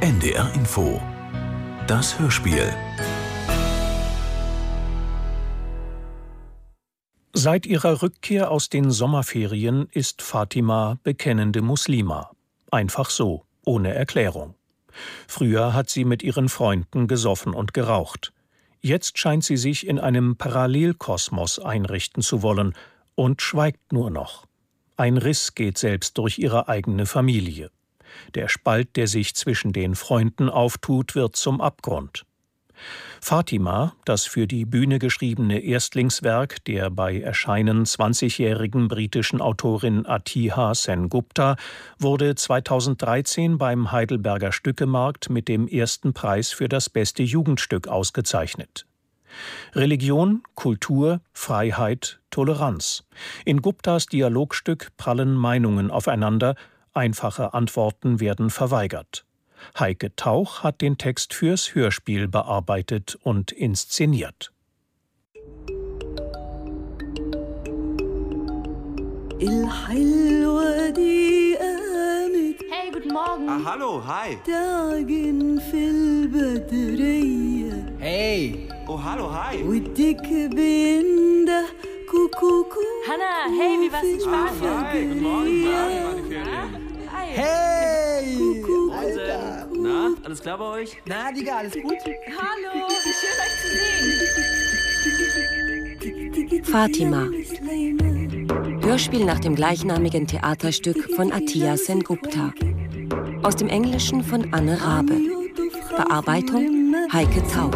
NDR Info. Das Hörspiel. Seit ihrer Rückkehr aus den Sommerferien ist Fatima bekennende Muslima. Einfach so, ohne Erklärung. Früher hat sie mit ihren Freunden gesoffen und geraucht. Jetzt scheint sie sich in einem Parallelkosmos einrichten zu wollen und schweigt nur noch. Ein Riss geht selbst durch ihre eigene Familie. Der Spalt, der sich zwischen den Freunden auftut, wird zum Abgrund. Fatima, das für die Bühne geschriebene Erstlingswerk der bei Erscheinen 20-jährigen britischen Autorin Atiya Sengupta, wurde 2013 beim Heidelberger Stückemarkt mit dem ersten Preis für das beste Jugendstück ausgezeichnet. Religion, Kultur, Freiheit, Toleranz. In Guptas Dialogstück prallen Meinungen aufeinander, einfache Antworten werden verweigert. Heike Tauch hat den Text fürs Hörspiel bearbeitet und inszeniert. Hey, guten Morgen. Hallo, hi. Hey. Oh, hallo, hi. Hanna, hey, wie war's in Spanien? Hi, guten Morgen. Wie waren die Ferien? Hi. Hey! Alter. Na, alles klar bei euch? Na, Digga, alles gut? Hallo, wie schön euch zu sehen. Fatima. Hörspiel nach dem gleichnamigen Theaterstück von Atiya Sengupta. Aus dem Englischen von Anne Rabe. Bearbeitung Heike Tauch.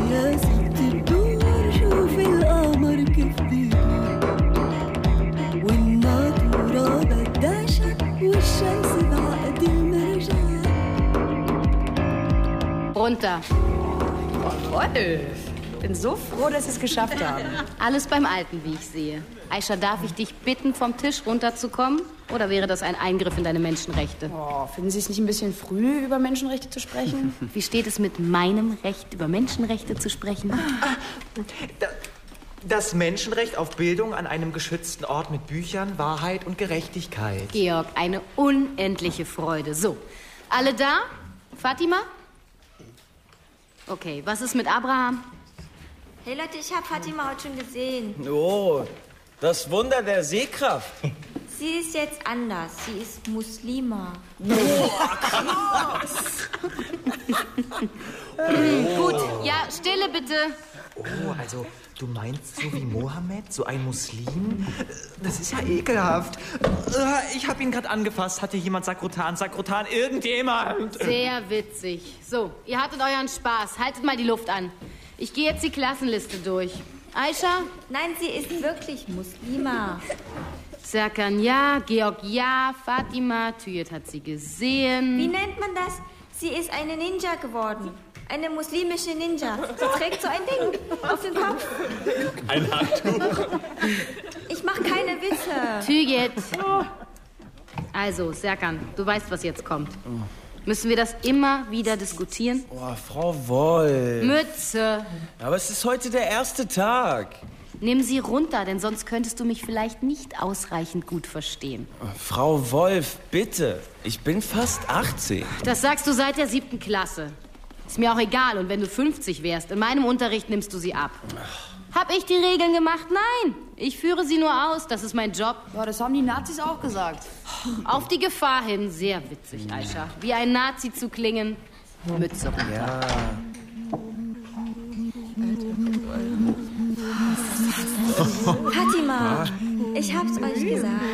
Runter. Oh, Wolf. Bin so froh, dass Sie es geschafft haben. Alles beim Alten, wie ich sehe. Aisha, darf ich dich bitten, vom Tisch runterzukommen? Oder wäre das ein Eingriff in deine Menschenrechte? Oh, finden Sie es nicht ein bisschen früh, über Menschenrechte zu sprechen? Wie steht es mit meinem Recht, über Menschenrechte zu sprechen? Das Menschenrecht auf Bildung an einem geschützten Ort mit Büchern, Wahrheit und Gerechtigkeit. Georg, eine unendliche Freude. So, alle da? Fatima? Okay, was ist mit Abraham? Hey Leute, ich habe Fatima heute schon gesehen. Oh, das Wunder der Sehkraft. Sie ist jetzt anders. Sie ist Muslima. Gut, ja, Stille bitte. Oh, also du meinst so wie Mohammed, so ein Muslim? Das ist ja ekelhaft. Ich habe ihn gerade angefasst. Hatte jemand Sakrotan, irgendjemand? Sehr witzig. So, ihr hattet euren Spaß. Haltet mal die Luft an. Ich gehe jetzt die Klassenliste durch. Aisha? Nein, sie ist wirklich Muslima. Serkan ja, Georg ja, Fatima, Tüyet hat sie gesehen. Wie nennt man das? Sie ist eine Ninja geworden. Eine muslimische Ninja. Sie trägt so ein Ding auf dem Kopf. Ein Handtuch. Ich mache keine Witze. Tüyet. Also, Serkan, du weißt, was jetzt kommt. Müssen wir das immer wieder diskutieren? Oh, Frau Wolf. Mütze. Aber es ist heute der erste Tag. Nimm sie runter, denn sonst könntest du mich vielleicht nicht ausreichend gut verstehen. Frau Wolf, bitte. Ich bin fast 18. Das sagst du seit der 7. Klasse. Ist mir auch egal. Und wenn du 50 wärst, in meinem Unterricht nimmst du sie ab. Hab ich die Regeln gemacht? Nein. Ich führe sie nur aus. Das ist mein Job. Ja, das haben die Nazis auch gesagt. Auf die Gefahr hin. Sehr witzig, Aisha. Wie ein Nazi zu klingen. Mütze runter. Ja. Fatima, ich hab's euch gesagt.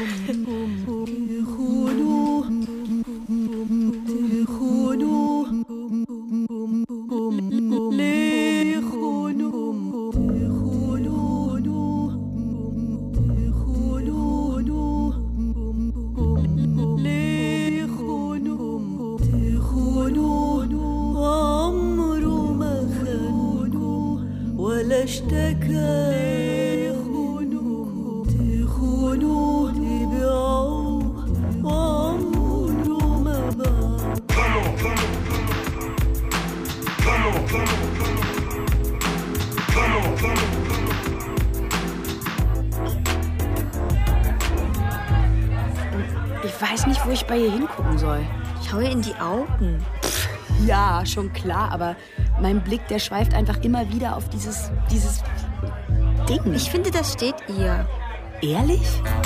Ich weiß nicht, wo ich bei ihr hingucken soll. Schau ihr in die Augen. Ja, schon klar, aber mein Blick, der schweift einfach immer wieder auf dieses Ding. Ich finde, das steht ihr. Ehrlich?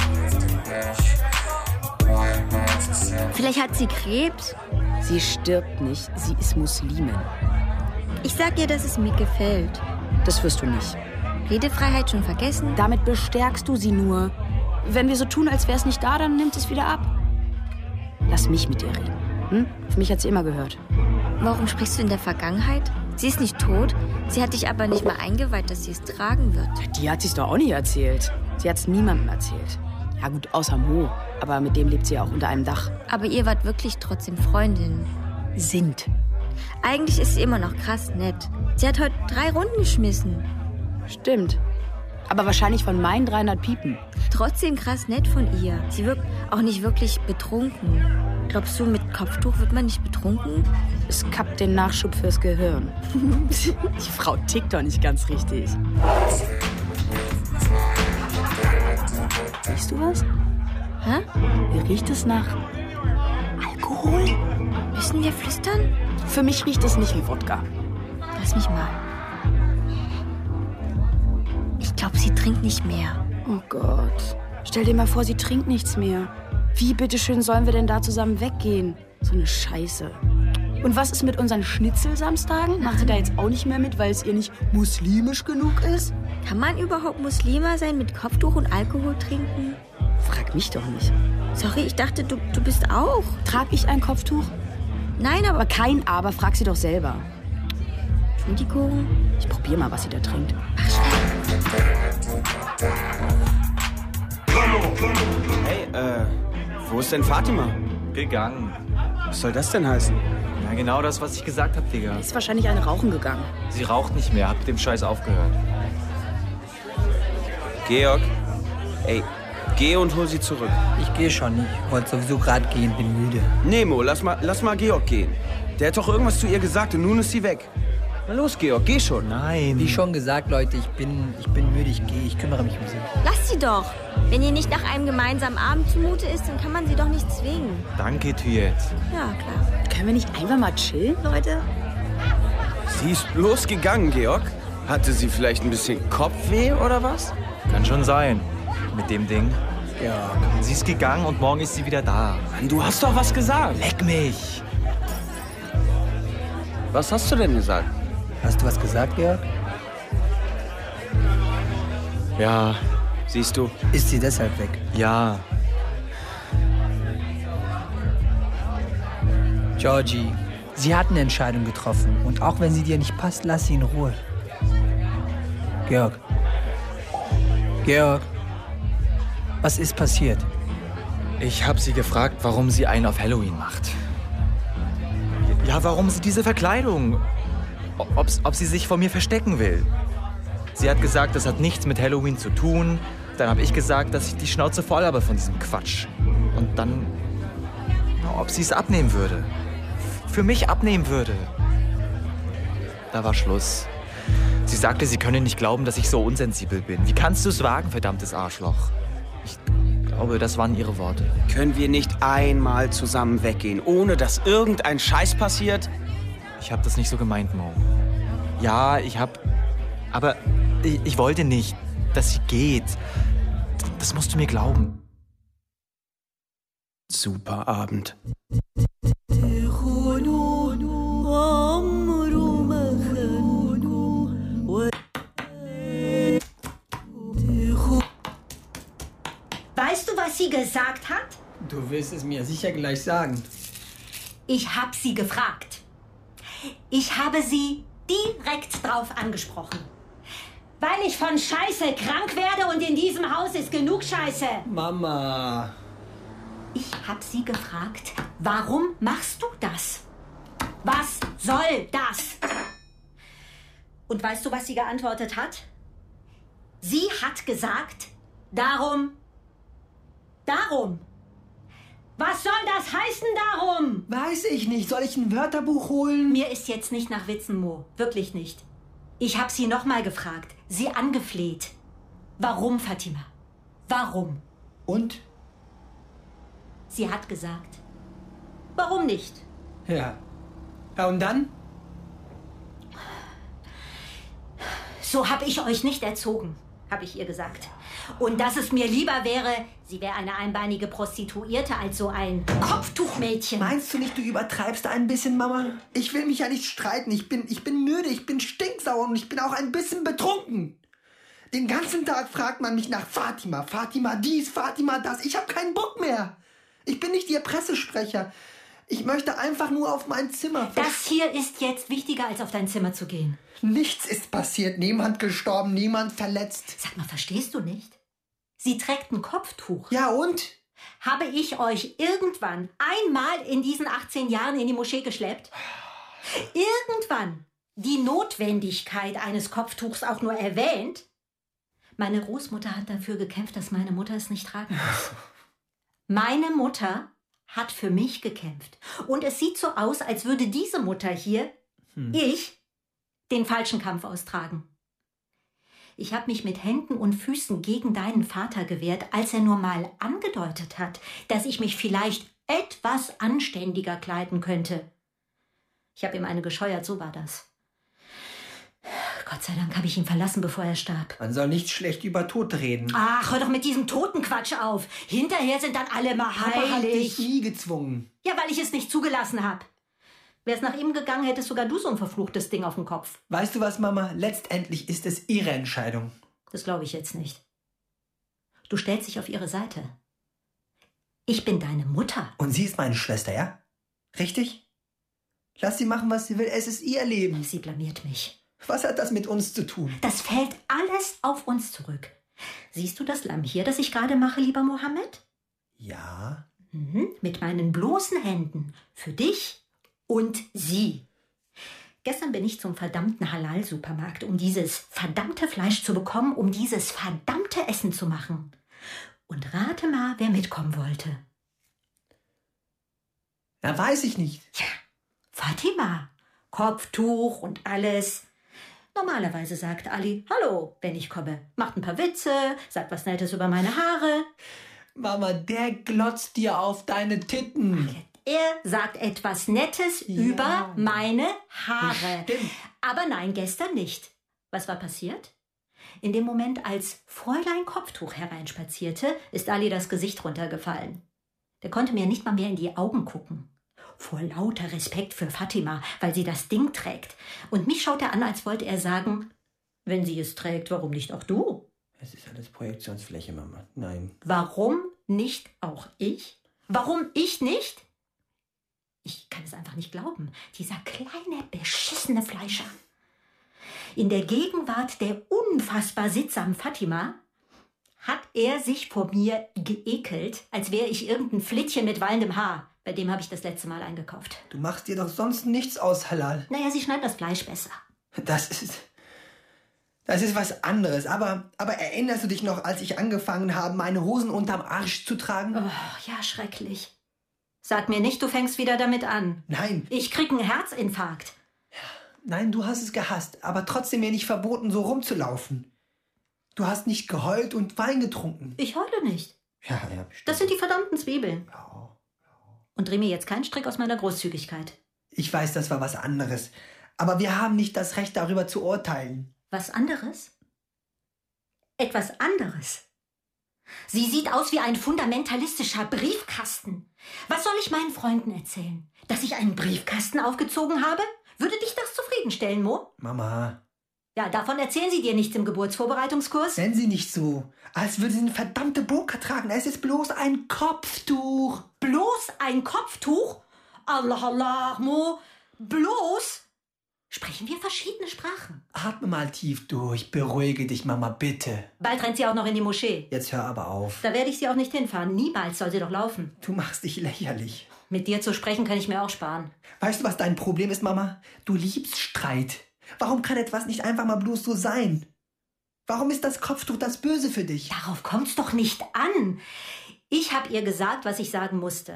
Vielleicht hat sie Krebs. Sie stirbt nicht, sie ist Muslimin. Ich sag ihr, dass es mir gefällt. Das wirst du nicht. Redefreiheit schon vergessen? Damit bestärkst du sie nur. Wenn wir so tun, als wäre es nicht da, dann nimmt es wieder ab. Lass mich mit ihr reden. Hm? Auf mich hat sie immer gehört. Warum sprichst du in der Vergangenheit? Sie ist nicht tot. Sie hat dich aber nicht mal eingeweiht, dass sie es tragen wird. Die hat sie's doch auch nicht erzählt. Sie hat's niemandem erzählt. Ja gut, außer Mo. Aber mit dem lebt sie ja auch unter einem Dach. Aber ihr wart wirklich trotzdem Freundinnen. Sind. Eigentlich ist sie immer noch krass nett. Sie hat heute 3 Runden geschmissen. Stimmt. Aber wahrscheinlich von meinen 300 Piepen. Trotzdem krass nett von ihr. Sie wirkt auch nicht wirklich betrunken. Glaubst du, mit Kopftuch wird man nicht betrunken? Es kappt den Nachschub fürs Gehirn. Die Frau tickt doch nicht ganz richtig. Riechst du was? Hä? Wie riecht es nach Alkohol? Müssen wir flüstern? Für mich riecht es nicht wie Wodka. Lass mich mal. Ich glaube, sie trinkt nicht mehr. Oh Gott. Stell dir mal vor, sie trinkt nichts mehr. Wie bitteschön sollen wir denn da zusammen weggehen? So eine Scheiße. Und was ist mit unseren Schnitzelsamstagen? Macht sie da jetzt auch nicht mehr mit, weil es ihr nicht muslimisch genug ist? Kann man überhaupt Muslima sein mit Kopftuch und Alkohol trinken? Frag mich doch nicht. Sorry, ich dachte, du bist auch. Trag ich ein Kopftuch? Nein, aber kein Aber, frag sie doch selber. Entschuldigung. Ich probier mal, was sie da trinkt. Ach, schnell. Hey, wo ist denn Fatima? Gegangen. Was soll das denn heißen? Ja, genau das, was ich gesagt hab, Digga. Ist wahrscheinlich eine rauchen gegangen. Sie raucht nicht mehr, hab mit dem Scheiß aufgehört. Georg, ey, geh und hol sie zurück. Ich gehe schon nicht. Ich wollte sowieso gerade gehen, bin müde. Nemo, lass mal Georg gehen. Der hat doch irgendwas zu ihr gesagt und nun ist sie weg. Na los, Georg, geh schon. Nein. Wie schon gesagt, Leute, ich bin müde, ich gehe, ich kümmere mich um sie. Lass sie doch. Wenn ihr nicht nach einem gemeinsamen Abend zumute ist, dann kann man sie doch nicht zwingen. Danke, Tuyet. Ja, klar. Können wir nicht einfach mal chillen, Leute? Sie ist bloß gegangen, Georg. Hatte sie vielleicht ein bisschen Kopfweh oder was? Kann schon sein. Mit dem Ding. Ja, sie ist gegangen und morgen ist sie wieder da. Mann, du hast doch was gesagt. Leck mich. Was hast du denn gesagt? Hast du was gesagt, Georg? Ja, Siehst du? Ist sie deshalb weg? ja. Georgie, sie hat eine Entscheidung getroffen. Und auch wenn sie dir nicht passt, lass sie in Ruhe. Georg. Georg. Was ist passiert? Ich habe sie gefragt, warum sie einen auf Halloween macht. Ja, warum sie diese Verkleidung? Ob sie sich vor mir verstecken will. Sie hat gesagt, das hat nichts mit Halloween zu tun. Dann habe ich gesagt, dass ich die Schnauze voll habe von diesem Quatsch. Und dann, ob sie es abnehmen würde. Für mich abnehmen würde. Da war Schluss. Sie sagte, sie könne nicht glauben, dass ich so unsensibel bin. Wie kannst du es wagen, verdammtes Arschloch? Ich glaube, das waren ihre Worte. Können wir nicht einmal zusammen weggehen, ohne dass irgendein Scheiß passiert? Ich habe das nicht so gemeint, Mo. Ja, aber ich wollte nicht, dass sie geht. Das musst du mir glauben. Super Abend. Weißt du, was sie gesagt hat? Du willst es mir sicher gleich sagen. Ich habe sie gefragt. Ich habe sie direkt drauf angesprochen. Weil ich von Scheiße krank werde und in diesem Haus ist genug Scheiße. Mama. Ich habe sie gefragt, warum machst du das? Was soll das? Und weißt du, was sie geantwortet hat? Sie hat gesagt, darum. Was soll das heißen, darum? Weiß ich nicht. Soll ich ein Wörterbuch holen? Mir ist jetzt nicht nach Witzen, Mo. Wirklich nicht. Ich habe sie nochmal gefragt, sie angefleht. Warum, Fatima? Warum? Und? Sie hat gesagt, warum nicht? Ja. Ja, und dann? So habe ich euch nicht erzogen, habe ich ihr gesagt. Und dass es mir lieber wäre, sie wäre eine einbeinige Prostituierte als so ein Kopftuchmädchen. Meinst du nicht, du übertreibst ein bisschen, Mama? Ich will mich ja nicht streiten. Ich bin müde, ich bin stinksauer und ich bin auch ein bisschen betrunken. Den ganzen Tag fragt man mich nach Fatima. Fatima dies, Fatima das. Ich habe keinen Bock mehr. Ich bin nicht ihr Pressesprecher. Ich möchte einfach nur auf mein Zimmer. Das hier ist jetzt wichtiger, als auf dein Zimmer zu gehen. Nichts ist passiert. Niemand gestorben, niemand verletzt. Sag mal, verstehst du nicht? Sie trägt ein Kopftuch. Ja, und? Habe ich euch irgendwann einmal in diesen 18 Jahren in die Moschee geschleppt? Irgendwann die Notwendigkeit eines Kopftuchs auch nur erwähnt? Meine Großmutter hat dafür gekämpft, dass meine Mutter es nicht tragen muss. Meine Mutter hat für mich gekämpft. Und es sieht so aus, als würde diese Mutter hier, ich, den falschen Kampf austragen. Ich habe mich mit Händen und Füßen gegen deinen Vater gewehrt, als er nur mal angedeutet hat, dass ich mich vielleicht etwas anständiger kleiden könnte. Ich habe ihm eine gescheuert, so war das. Gott sei Dank habe ich ihn verlassen, bevor er starb. Man soll nicht schlecht über Tod reden. Ach, hör doch mit diesem Totenquatsch auf. Hinterher sind dann alle mal heilig. Papa hat dich nie gezwungen. Ja, weil ich es nicht zugelassen habe. Wär's nach ihm gegangen, hättest sogar du so ein verfluchtes Ding auf dem Kopf. Weißt du was, Mama? Letztendlich ist es ihre Entscheidung. Das glaube ich jetzt nicht. Du stellst dich auf ihre Seite. Ich bin deine Mutter. Und sie ist meine Schwester, ja? Richtig? Lass sie machen, was sie will. Es ist ihr Leben. Sie blamiert mich. Was hat das mit uns zu tun? Das fällt alles auf uns zurück. Siehst du das Lamm hier, das ich gerade mache, lieber Mohammed? Ja. Mit meinen bloßen Händen. Für dich und sie. Gestern bin ich zum verdammten Halal-Supermarkt, um dieses verdammte Fleisch zu bekommen, um dieses verdammte Essen zu machen. Und rate mal, wer mitkommen wollte. Na, weiß ich nicht. Ja, Fatima. Kopftuch und alles. Normalerweise sagt Ali, hallo, wenn ich komme. Macht ein paar Witze, sagt was Nettes über meine Haare. Mama, der glotzt dir auf deine Titten. Er sagt etwas Nettes über meine Haare. Bestimmt. Aber nein, gestern nicht. Was war passiert? In dem Moment, als Fräulein Kopftuch hereinspazierte, ist Ali das Gesicht runtergefallen. Der konnte mir nicht mal mehr in die Augen gucken. Vor lauter Respekt für Fatima, weil sie das Ding trägt. Und mich schaut er an, als wollte er sagen, wenn sie es trägt, warum nicht auch du? Es ist alles Projektionsfläche, Mama. Nein. Warum nicht auch ich? Warum ich nicht? Ich kann es einfach nicht glauben. Dieser kleine, beschissene Fleischer. In der Gegenwart der unfassbar sittsamen Fatima hat er sich vor mir geekelt, als wäre ich irgendein Flittchen mit wallendem Haar. Bei dem habe ich das letzte Mal eingekauft. Du machst dir doch sonst nichts aus Halal. Naja, sie schneiden das Fleisch besser. Das ist was anderes. Aber erinnerst du dich noch, als ich angefangen habe, meine Hosen unterm Arsch zu tragen? Oh, ja, schrecklich. Sag mir nicht, du fängst wieder damit an. Nein. Ich krieg einen Herzinfarkt. Nein, du hast es gehasst, aber trotzdem mir nicht verboten, so rumzulaufen. Du hast nicht geheult und Wein getrunken. Ich heule nicht. Ja, bestimmt. Das sind die verdammten Zwiebeln. Ja. Und dreh mir jetzt keinen Strick aus meiner Großzügigkeit. Ich weiß, das war was anderes. Aber wir haben nicht das Recht, darüber zu urteilen. Was anderes? Etwas anderes? Sie sieht aus wie ein fundamentalistischer Briefkasten. Was soll ich meinen Freunden erzählen? Dass ich einen Briefkasten aufgezogen habe? Würde dich das zufriedenstellen, Mo? Mama. Ja, davon erzählen sie dir nichts im Geburtsvorbereitungskurs. Nennen Sie nicht so, als würde sie eine verdammte Burka tragen. Es ist bloß ein Kopftuch. Bloß ein Kopftuch? Allah, Allah, Mo. Bloß? Sprechen wir verschiedene Sprachen? Atme mal tief durch. Beruhige dich, Mama, bitte. Bald rennt sie auch noch in die Moschee. Jetzt hör aber auf. Da werde ich sie auch nicht hinfahren. Niemals soll sie doch laufen. Du machst dich lächerlich. Mit dir zu sprechen kann ich mir auch sparen. Weißt du, was dein Problem ist, Mama? Du liebst Streit. Warum kann etwas nicht einfach mal bloß so sein? Warum ist das Kopftuch das Böse für dich? Darauf kommt's doch nicht an. Ich habe ihr gesagt, was ich sagen musste.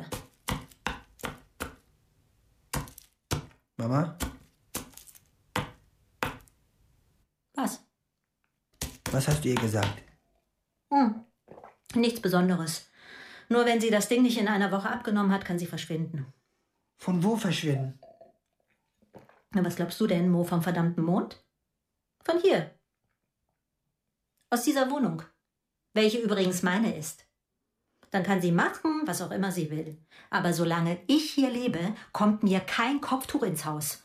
Mama? Was? Was hast du ihr gesagt? Nichts Besonderes. Nur wenn sie das Ding nicht in einer Woche abgenommen hat, kann sie verschwinden. Von wo verschwinden? Na, was glaubst du denn, Mo, vom verdammten Mond? Von hier. Aus dieser Wohnung. Welche übrigens meine ist. Dann kann sie machen, was auch immer sie will. Aber solange ich hier lebe, kommt mir kein Kopftuch ins Haus.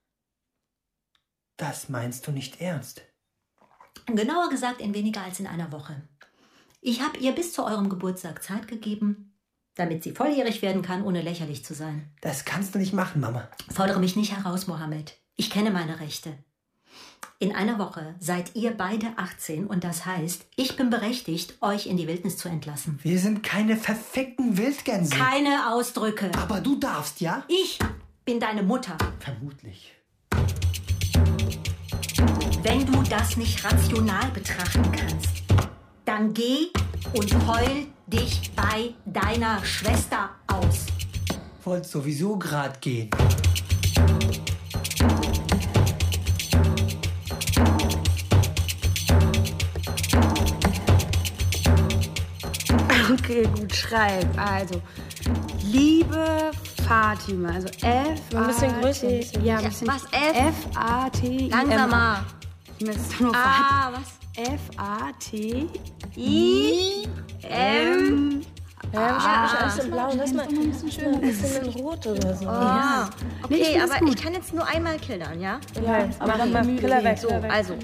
Das meinst du nicht ernst? Genauer gesagt in weniger als in einer Woche. Ich habe ihr bis zu eurem Geburtstag Zeit gegeben, damit sie volljährig werden kann, ohne lächerlich zu sein. Das kannst du nicht machen, Mama. Fordere mich nicht heraus, Mohammed. Ich kenne meine Rechte. In einer Woche seid ihr beide 18 und das heißt, ich bin berechtigt, euch in die Wildnis zu entlassen. Wir sind keine verfickten Wildgänse. Keine Ausdrücke. Aber du darfst, ja? Ich bin deine Mutter. Vermutlich. Wenn du das nicht rational betrachten kannst, dann geh und heul dich bei deiner Schwester aus. Wollt sowieso grad gehen. Okay, gut, schreib. Also, liebe Fatima, also F. Ein bisschen größer. Ein bisschen ja, ein bisschen. Was, F? F-A-T-I. Langsamer. Was? F-A-T-I-M. Ja, ich hab alles in Blau. Lass mal ein bisschen in Rot oder so. Ja. Nee, Okay, aber ich kann jetzt nur einmal killern, ja? Ja, aber dann mal Killer weg. So, also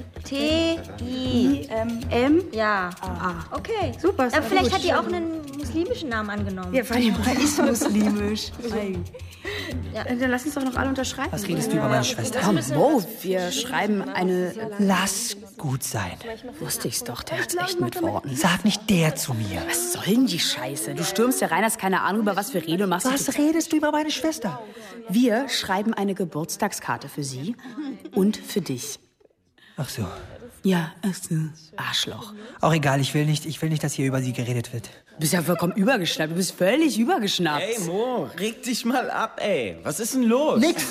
T-I-M. Ja. A. Okay. Super. Ja, vielleicht hat die auch einen muslimischen Namen angenommen. Ja, Fatima ist muslimisch. Ja. Dann lass uns doch noch alle unterschreiben. Was redest du über meine Schwester? Komm, Mo, wir schreiben eine... Lass gut sein. Wusste ich's doch, der hat's echt mit Worten. Sag nicht der zu mir. Was soll denn die Scheiße? Du stürmst ja rein, hast keine Ahnung, über was wir reden und machst... Was redest du über meine Schwester? Wir schreiben eine Geburtstagskarte für sie und für dich. Ach so. Ja, Arschloch. Auch egal, ich will nicht, dass hier über sie geredet wird. Du bist ja vollkommen übergeschnappt. Du bist völlig übergeschnappt. Ey, Mo, reg dich mal ab, ey. Was ist denn los? Nix.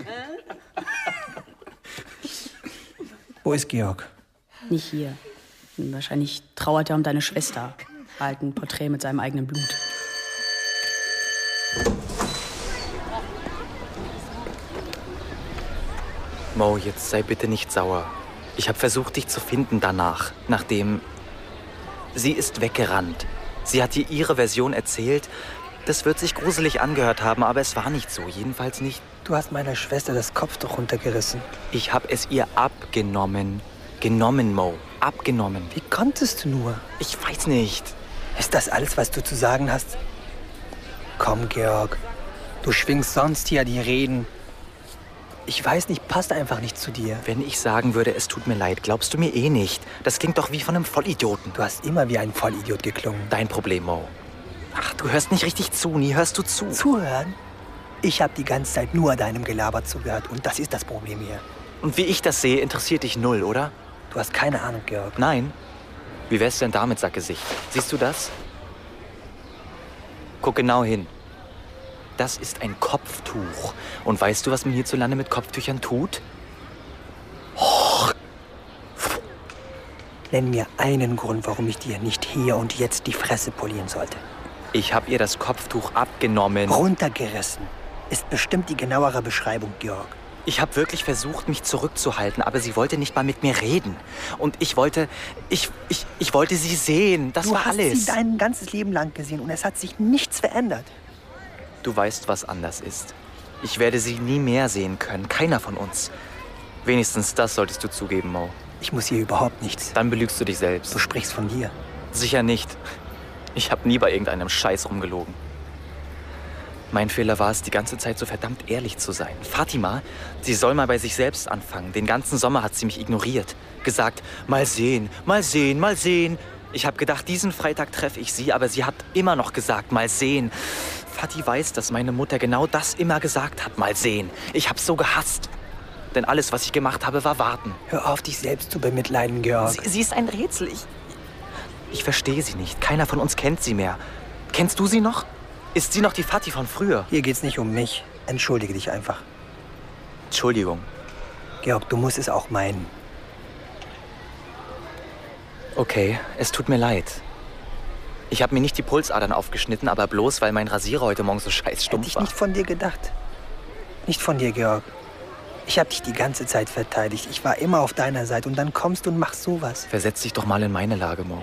Wo ist Georg? Nicht hier. Wahrscheinlich trauert er um deine Schwester. Halt ein Porträt mit seinem eigenen Blut. Mo, jetzt sei bitte nicht sauer. Ich habe versucht, dich zu finden danach, nachdem... Sie ist weggerannt. Sie hat dir ihre Version erzählt. Das wird sich gruselig angehört haben, aber es war nicht so. Jedenfalls nicht. Du hast meiner Schwester das Kopftuch runtergerissen. Ich habe es ihr abgenommen. Genommen, Mo. Abgenommen. Wie konntest du nur? Ich weiß nicht. Ist das alles, was du zu sagen hast? Komm, Georg. Du schwingst sonst hier die Reden. Ich weiß nicht, passt einfach nicht zu dir. Wenn ich sagen würde, es tut mir leid, glaubst du mir eh nicht. Das klingt doch wie von einem Vollidioten. Du hast immer wie ein Vollidiot geklungen. Dein Problem, Mo. Ach, du hörst nicht richtig zu. Nie hörst du zu. Zuhören? Ich habe die ganze Zeit nur deinem Gelaber zugehört. Und das ist das Problem hier. Und wie ich das sehe, interessiert dich null, oder? Du hast keine Ahnung, Georg. Nein. Wie wär's denn damit, Sackgesicht? Siehst du das? Guck genau hin. Das ist ein Kopftuch. Und weißt du, was man hierzulande mit Kopftüchern tut? Oh. Nenn mir einen Grund, warum ich dir nicht hier und jetzt die Fresse polieren sollte. Ich habe ihr das Kopftuch abgenommen. Runtergerissen. Ist bestimmt die genauere Beschreibung, Georg. Ich habe wirklich versucht, mich zurückzuhalten, aber sie wollte nicht mal mit mir reden. Und ich wollte sie sehen. Das war alles. Du hast sie dein ganzes Leben lang gesehen und es hat sich nichts verändert. Du weißt, was anders ist. Ich werde sie nie mehr sehen können. Keiner von uns. Wenigstens das solltest du zugeben, Mo. Ich muss hier überhaupt nichts. Dann belügst du dich selbst. Du sprichst von dir. Sicher nicht. Ich habe nie bei irgendeinem Scheiß rumgelogen. Mein Fehler war es, die ganze Zeit so verdammt ehrlich zu sein. Fatima, sie soll mal bei sich selbst anfangen. Den ganzen Sommer hat sie mich ignoriert. Gesagt, mal sehen, mal sehen, mal sehen. Ich habe gedacht, diesen Freitag treffe ich sie, aber sie hat immer noch gesagt, mal sehen. Fati weiß, dass meine Mutter genau das immer gesagt hat, mal sehen. Ich hab's so gehasst. Denn alles, was ich gemacht habe, war warten. Hör auf, dich selbst zu bemitleiden, Georg. Sie ist ein Rätsel. Ich verstehe sie nicht. Keiner von uns kennt sie mehr. Kennst du sie noch? Ist sie noch die Fati von früher? Hier geht's nicht um mich. Entschuldige dich einfach. Entschuldigung. Georg, du musst es auch meinen. Okay, es tut mir leid. Ich habe mir nicht die Pulsadern aufgeschnitten, aber bloß, weil mein Rasierer heute Morgen so scheiß stumpf war. Hätte ich nicht von dir gedacht. Nicht von dir, Georg. Ich habe dich die ganze Zeit verteidigt. Ich war immer auf deiner Seite und dann kommst du und machst sowas. Versetz dich doch mal in meine Lage, Mo.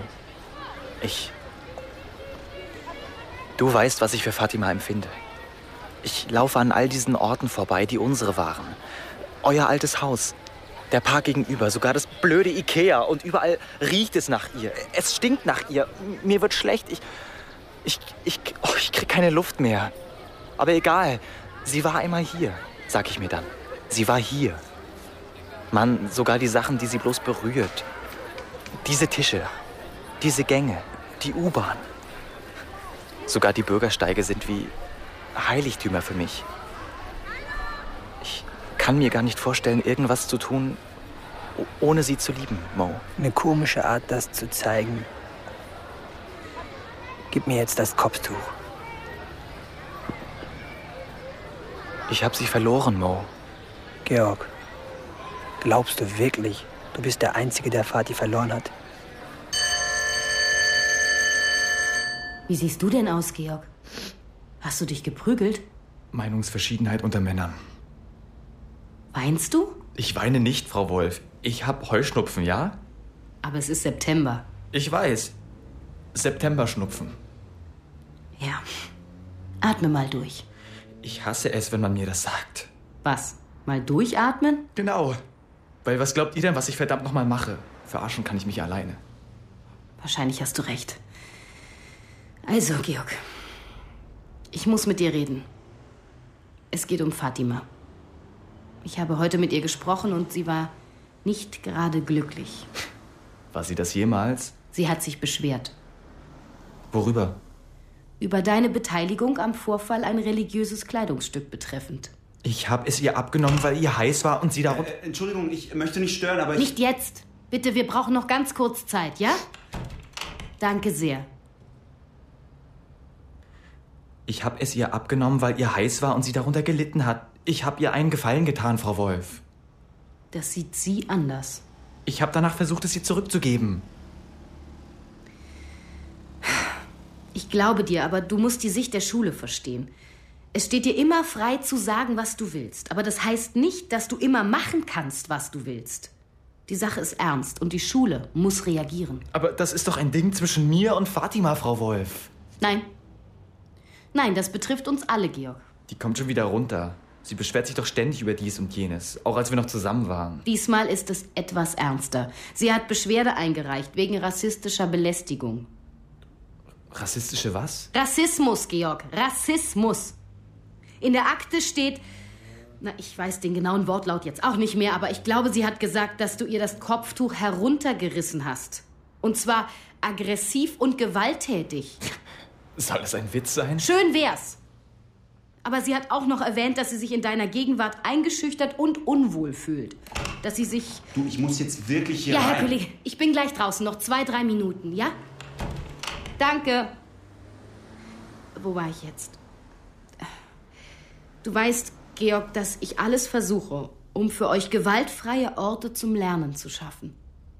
Du weißt, was ich für Fatima empfinde. Ich laufe an all diesen Orten vorbei, die unsere waren. Euer altes Haus, der Park gegenüber, sogar das blöde Ikea. Und überall riecht es nach ihr. Es stinkt nach ihr. Mir wird schlecht. Ich krieg keine Luft mehr. Aber egal, sie war einmal hier, sag ich mir dann. Sie war hier. Mann, sogar die Sachen, die sie bloß berührt. Diese Tische, diese Gänge, die U-Bahn. Sogar die Bürgersteige sind wie Heiligtümer für mich. Ich kann mir gar nicht vorstellen, irgendwas zu tun, ohne sie zu lieben, Mo. Eine komische Art, das zu zeigen. Gib mir jetzt das Kopftuch. Ich habe sie verloren, Mo. Georg, glaubst du wirklich, du bist der Einzige, der Vati verloren hat? Wie siehst du denn aus, Georg? Hast du dich geprügelt? Meinungsverschiedenheit unter Männern. Weinst du? Ich weine nicht, Frau Wolf. Ich hab Heuschnupfen, ja? Aber es ist September. Ich weiß. Septemberschnupfen. Ja. Atme mal durch. Ich hasse es, wenn man mir das sagt. Was? Mal durchatmen? Genau. Weil was glaubt ihr denn, was ich verdammt nochmal mache? Verarschen kann ich mich alleine. Wahrscheinlich hast du recht. Also, Georg, ich muss mit dir reden. Es geht um Fatima. Ich habe heute mit ihr gesprochen und sie war nicht gerade glücklich. War sie das jemals? Sie hat sich beschwert. Worüber? Über deine Beteiligung am Vorfall ein religiöses Kleidungsstück betreffend. Ich habe es ihr abgenommen, weil ihr heiß war und sie darum... Entschuldigung, ich möchte nicht stören, aber Nicht jetzt. Bitte, wir brauchen noch ganz kurz Zeit, ja? Danke sehr. Ich habe es ihr abgenommen, weil ihr heiß war und sie darunter gelitten hat. Ich habe ihr einen Gefallen getan, Frau Wolf. Das sieht sie anders. Ich habe danach versucht, es ihr zurückzugeben. Ich glaube dir, aber du musst die Sicht der Schule verstehen. Es steht dir immer frei zu sagen, was du willst. Aber das heißt nicht, dass du immer machen kannst, was du willst. Die Sache ist ernst und die Schule muss reagieren. Aber das ist doch ein Ding zwischen mir und Fatima, Frau Wolf. Nein. Nein, das betrifft uns alle, Georg. Die kommt schon wieder runter. Sie beschwert sich doch ständig über dies und jenes, auch als wir noch zusammen waren. Diesmal ist es etwas ernster. Sie hat Beschwerde eingereicht wegen rassistischer Belästigung. Rassistische was? Rassismus, Georg. Rassismus. In der Akte steht... ich weiß den genauen Wortlaut jetzt auch nicht mehr, aber ich glaube, sie hat gesagt, dass du ihr das Kopftuch heruntergerissen hast. Und zwar aggressiv und gewalttätig. Soll das ein Witz sein? Schön wär's. Aber sie hat auch noch erwähnt, dass sie sich in deiner Gegenwart eingeschüchtert und unwohl fühlt. Dass sie sich... Du, ich muss jetzt wirklich hier rein. Ja, Herr Kollege, ich bin gleich draußen. Noch 2-3 Minuten, ja? Danke. Wo war ich jetzt? Du weißt, Georg, dass ich alles versuche, um für euch gewaltfreie Orte zum Lernen zu schaffen.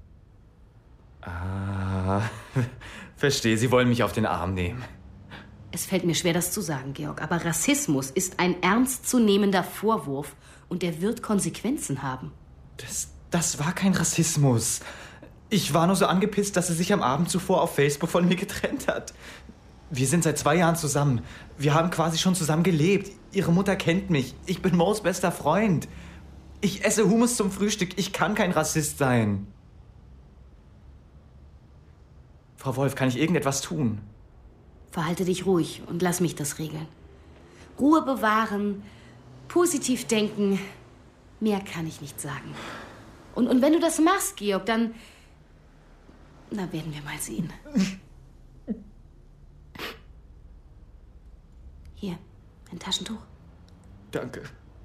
Ah, verstehe. Sie wollen mich auf den Arm nehmen. Es fällt mir schwer, das zu sagen, Georg, aber Rassismus ist ein ernstzunehmender Vorwurf und der wird Konsequenzen haben. Das war kein Rassismus. Ich war nur so angepisst, dass sie sich am Abend zuvor auf Facebook von mir getrennt hat. Wir sind seit 2 Jahren zusammen. Wir haben quasi schon zusammen gelebt. Ihre Mutter kennt mich. Ich bin Mo's bester Freund. Ich esse Hummus zum Frühstück. Ich kann kein Rassist sein. Frau Wolf, kann ich irgendetwas tun? Verhalte dich ruhig und lass mich das regeln. Ruhe bewahren, positiv denken. Mehr kann ich nicht sagen. Und wenn du das machst, Georg, dann... Na, werden wir mal sehen. Hier, ein Taschentuch. Danke.